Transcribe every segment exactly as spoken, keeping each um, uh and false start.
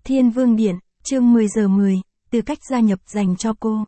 Thiên Vương Điện, chương mười giờ mười, tư cách gia nhập dành cho cô.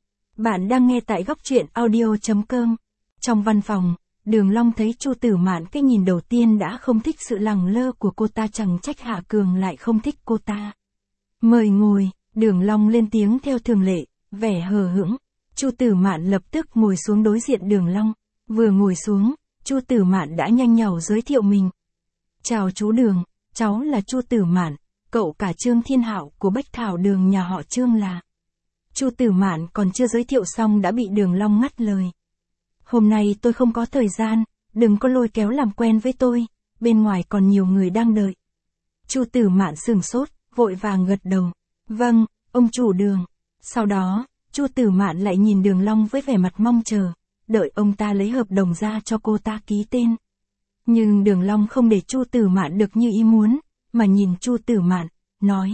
Bạn đang nghe tại góc truyện audio chấm com. Trong văn phòng, Đường Long thấy Chu Tử Mạn cái nhìn đầu tiên đã không thích sự lẳng lơ của cô ta, chẳng trách Hạ Cường lại không thích cô ta. Mời ngồi, Đường Long lên tiếng theo thường lệ, vẻ hờ hững. Chu Tử Mạn lập tức ngồi xuống đối diện Đường Long. Vừa ngồi xuống, Chu Tử Mạn đã nhanh nhảu giới thiệu mình. Chào chú Đường, cháu là Chu Tử Mạn, cậu cả Trương Thiên Hạo của Bách Thảo Đường nhà họ Trương là. Chu Tử Mạn còn chưa giới thiệu xong đã bị Đường Long ngắt lời. Hôm nay tôi không có thời gian, đừng có lôi kéo làm quen với tôi, bên ngoài còn nhiều người đang đợi. Chu Tử Mạn sửng sốt, vội vàng gật đầu. Vâng, ông chủ Đường. Sau đó, Chu Tử Mạn lại nhìn Đường Long với vẻ mặt mong chờ, đợi ông ta lấy hợp đồng ra cho cô ta ký tên. Nhưng Đường Long không để Chu Tử Mạn được như ý muốn, mà nhìn Chu Tử Mạn, nói.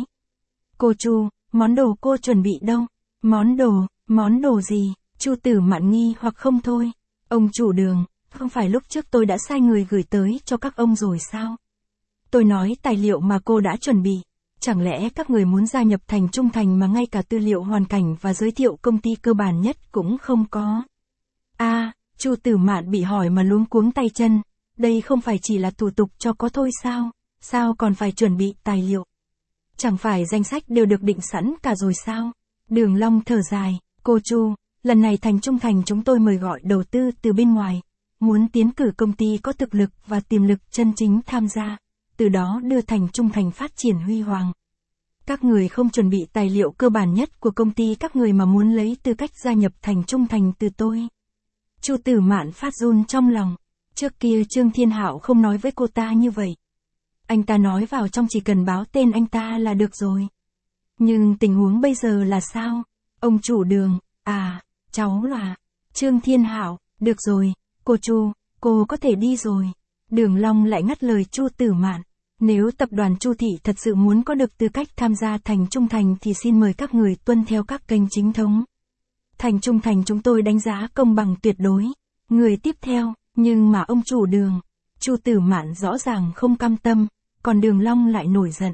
Cô Chu, món đồ cô chuẩn bị đâu? Món đồ, món đồ gì? Chu Tử Mạn nghi hoặc không thôi. Ông chủ Đường, không phải lúc trước tôi đã sai người gửi tới cho các ông rồi sao? Tôi nói tài liệu mà cô đã chuẩn bị. Chẳng lẽ các người muốn gia nhập thành trung thành mà ngay cả tư liệu hoàn cảnh và giới thiệu công ty cơ bản nhất cũng không có? A, à, Chu Tử Mạn bị hỏi mà luống cuống tay chân. Đây không phải chỉ là thủ tục cho có thôi sao? Sao còn phải chuẩn bị tài liệu? Chẳng phải danh sách đều được định sẵn cả rồi sao? Đường Long thở dài, cô Chu, lần này thành trung thành chúng tôi mời gọi đầu tư từ bên ngoài, muốn tiến cử công ty có thực lực và tiềm lực chân chính tham gia, từ đó đưa thành trung thành phát triển huy hoàng. Các người không chuẩn bị tài liệu cơ bản nhất của công ty các người mà muốn lấy tư cách gia nhập thành trung thành từ tôi. Chu Tử Mạn phát run trong lòng, trước kia Trương Thiên Hạo không nói với cô ta như vậy. Anh ta nói vào trong chỉ cần báo tên anh ta là được rồi. Nhưng tình huống bây giờ là sao? Ông chủ Đường, à, cháu là Trương Thiên Hạo, được rồi, cô Chu, cô có thể đi rồi. Đường Long lại ngắt lời Chu Tử Mạn. Nếu tập đoàn Chu Thị thật sự muốn có được tư cách tham gia thành trung thành thì xin mời các người tuân theo các kênh chính thống. Thành trung thành chúng tôi đánh giá công bằng tuyệt đối. Người tiếp theo, nhưng mà ông chủ Đường, Chu Tử Mạn rõ ràng không cam tâm, còn Đường Long lại nổi giận.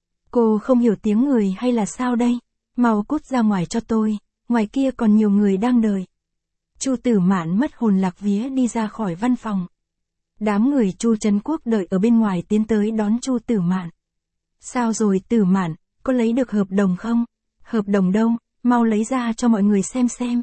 Cô không hiểu tiếng người hay là sao đây? Mau cút ra ngoài cho tôi, ngoài kia còn nhiều người đang đợi. Chu Tử Mạn mất hồn lạc vía đi ra khỏi văn phòng. Đám người Chu Trấn Quốc đợi ở bên ngoài tiến tới đón Chu Tử Mạn. Sao rồi Tử Mạn, có lấy được hợp đồng không? Hợp đồng đâu, mau lấy ra cho mọi người xem xem.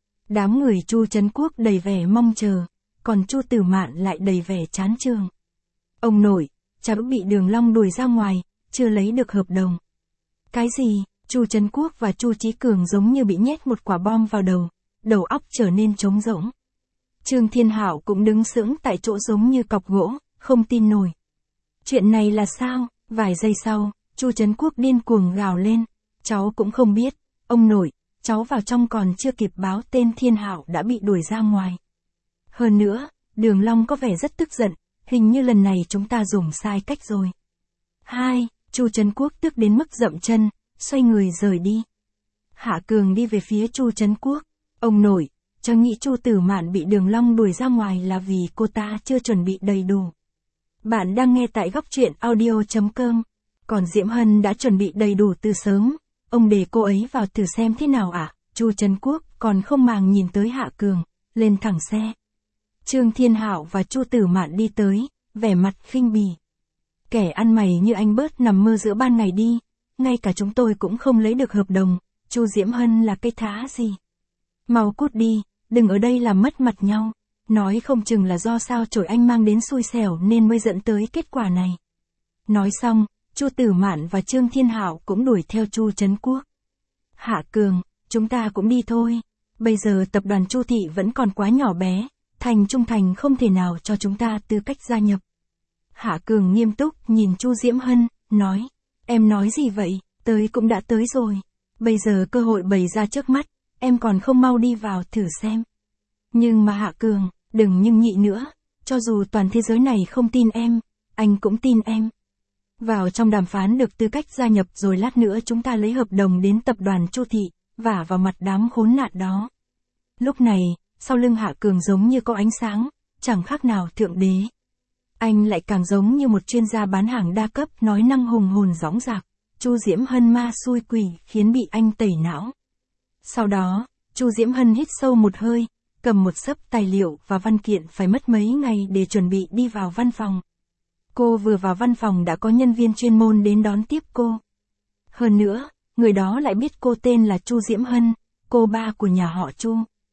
Đám người Chu Trấn Quốc đầy vẻ mong chờ, còn Chu Tử Mạn lại đầy vẻ chán chường. Ông nội, cháu bị Đường Long đuổi ra ngoài, chưa lấy được hợp đồng. Cái gì? Chu Trấn Quốc và Chu Chí Cường giống như bị nhét một quả bom vào đầu, đầu óc trở nên trống rỗng. Trương Thiên Hạo cũng đứng sững tại chỗ giống như cọc gỗ, không tin nổi. Chuyện này là sao? Vài giây sau, Chu Trấn Quốc điên cuồng gào lên. Cháu cũng không biết, ông nội, cháu vào trong còn chưa kịp báo tên Thiên Hạo đã bị đuổi ra ngoài. Hơn nữa, Đường Long có vẻ rất tức giận, hình như lần này chúng ta dùng sai cách rồi. Hai, Chu Trấn Quốc tức đến mức dậm chân, xoay người rời đi. Hạ Cường đi về phía Chu Trấn Quốc. Ông nội, cháu nghĩ Chu Tử Mạn bị Đường Long đuổi ra ngoài là vì cô ta chưa chuẩn bị đầy đủ. Bạn đang nghe tại góc truyện audio chấm com. Còn Diễm Hân đã chuẩn bị đầy đủ từ sớm. Ông để cô ấy vào thử xem thế nào ạ? À? Chu Trấn Quốc còn không màng nhìn tới Hạ Cường, lên thẳng xe. Trương Thiên Hạo và Chu Tử Mạn đi tới, vẻ mặt khinh bỉ. Kẻ ăn mày như anh bớt nằm mơ giữa ban ngày đi, ngay cả chúng tôi cũng không lấy được hợp đồng, Chu Diễm Hân là cái thá gì? Mau cút đi, đừng ở đây làm mất mặt nhau, nói không chừng là do sao chổi anh mang đến xui xẻo nên mới dẫn tới kết quả này. Nói xong, Chu Tử Mạn và Trương Thiên Hạo cũng đuổi theo Chu Trấn Quốc. Hạ Cường, chúng ta cũng đi thôi, bây giờ tập đoàn Chu Thị vẫn còn quá nhỏ bé, thành trung thành không thể nào cho chúng ta tư cách gia nhập. Hạ Cường nghiêm túc nhìn Chu Diễm Hân, nói, em nói gì vậy, tới cũng đã tới rồi, bây giờ cơ hội bày ra trước mắt, em còn không mau đi vào thử xem. Nhưng mà Hạ Cường, đừng nhưng nhị nữa, cho dù toàn thế giới này không tin em, anh cũng tin em. Vào trong đàm phán được tư cách gia nhập rồi lát nữa chúng ta lấy hợp đồng đến tập đoàn Chu Thị, vả vào mặt đám khốn nạn đó. Lúc này, sau lưng Hạ Cường giống như có ánh sáng, chẳng khác nào thượng đế. Anh lại càng giống như một chuyên gia bán hàng đa cấp nói năng hùng hồn dõng dạc, Chu Diễm Hân ma xui quỷ khiến bị anh tẩy não. Sau đó, Chu Diễm Hân hít sâu một hơi, cầm một xấp tài liệu và văn kiện phải mất mấy ngày để chuẩn bị đi vào văn phòng. Cô vừa vào văn phòng đã có nhân viên chuyên môn đến đón tiếp cô. Hơn nữa, người đó lại biết cô tên là Chu Diễm Hân, cô ba của nhà họ Chu.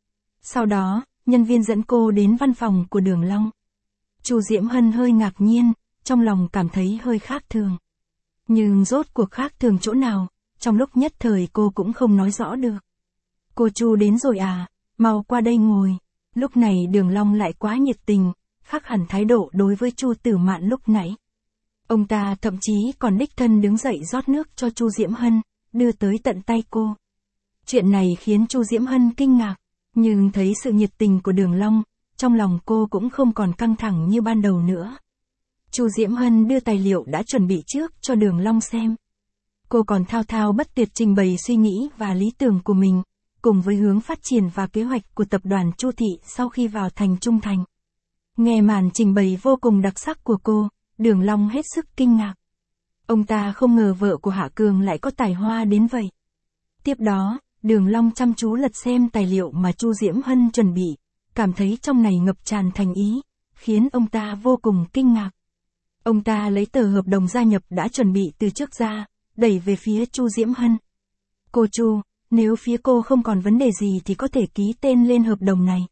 Sau đó, nhân viên dẫn cô đến văn phòng của Đường Long. Chu Diễm Hân hơi ngạc nhiên, trong lòng cảm thấy hơi khác thường. Nhưng rốt cuộc khác thường chỗ nào, trong lúc nhất thời cô cũng không nói rõ được. Cô Chu đến rồi à, mau qua đây ngồi. Lúc này Đường Long lại quá nhiệt tình, khác hẳn thái độ đối với Chu Tử Mạn lúc nãy. Ông ta thậm chí còn đích thân đứng dậy rót nước cho Chu Diễm Hân, đưa tới tận tay cô. Chuyện này khiến Chu Diễm Hân kinh ngạc, nhưng thấy sự nhiệt tình của Đường Long, trong lòng cô cũng không còn căng thẳng như ban đầu nữa. Chu Diễm Hân đưa tài liệu đã chuẩn bị trước cho Đường Long xem. Cô còn thao thao bất tuyệt trình bày suy nghĩ và lý tưởng của mình, cùng với hướng phát triển và kế hoạch của tập đoàn Chu Thị sau khi vào thành Trung Thành. Nghe màn trình bày vô cùng đặc sắc của cô, Đường Long hết sức kinh ngạc. Ông ta không ngờ vợ của Hạ Cường lại có tài hoa đến vậy. Tiếp đó, Đường Long chăm chú lật xem tài liệu mà Chu Diễm Hân chuẩn bị, cảm thấy trong này ngập tràn thành ý, khiến ông ta vô cùng kinh ngạc. Ông ta lấy tờ hợp đồng gia nhập đã chuẩn bị từ trước ra, đẩy về phía Chu Diễm Hân. Cô Chu, nếu phía cô không còn vấn đề gì thì có thể ký tên lên hợp đồng này.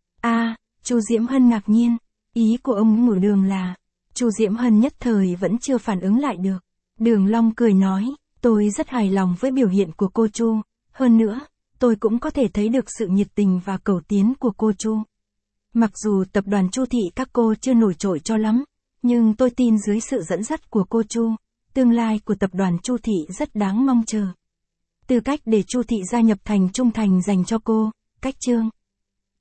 À, Chu Diễm Hân ngạc nhiên, ý của ông ngủ Đường là... Chu Diễm Hân nhất thời vẫn chưa phản ứng lại được. Đường Long cười nói, tôi rất hài lòng với biểu hiện của cô Chu, hơn nữa, tôi cũng có thể thấy được sự nhiệt tình và cầu tiến của cô Chu. Mặc dù tập đoàn Chu Thị các cô chưa nổi trội cho lắm, nhưng tôi tin dưới sự dẫn dắt của cô Chu, tương lai của tập đoàn Chu Thị rất đáng mong chờ. Tư cách để Chu Thị gia nhập thành Trung Thành dành cho cô, cách chương.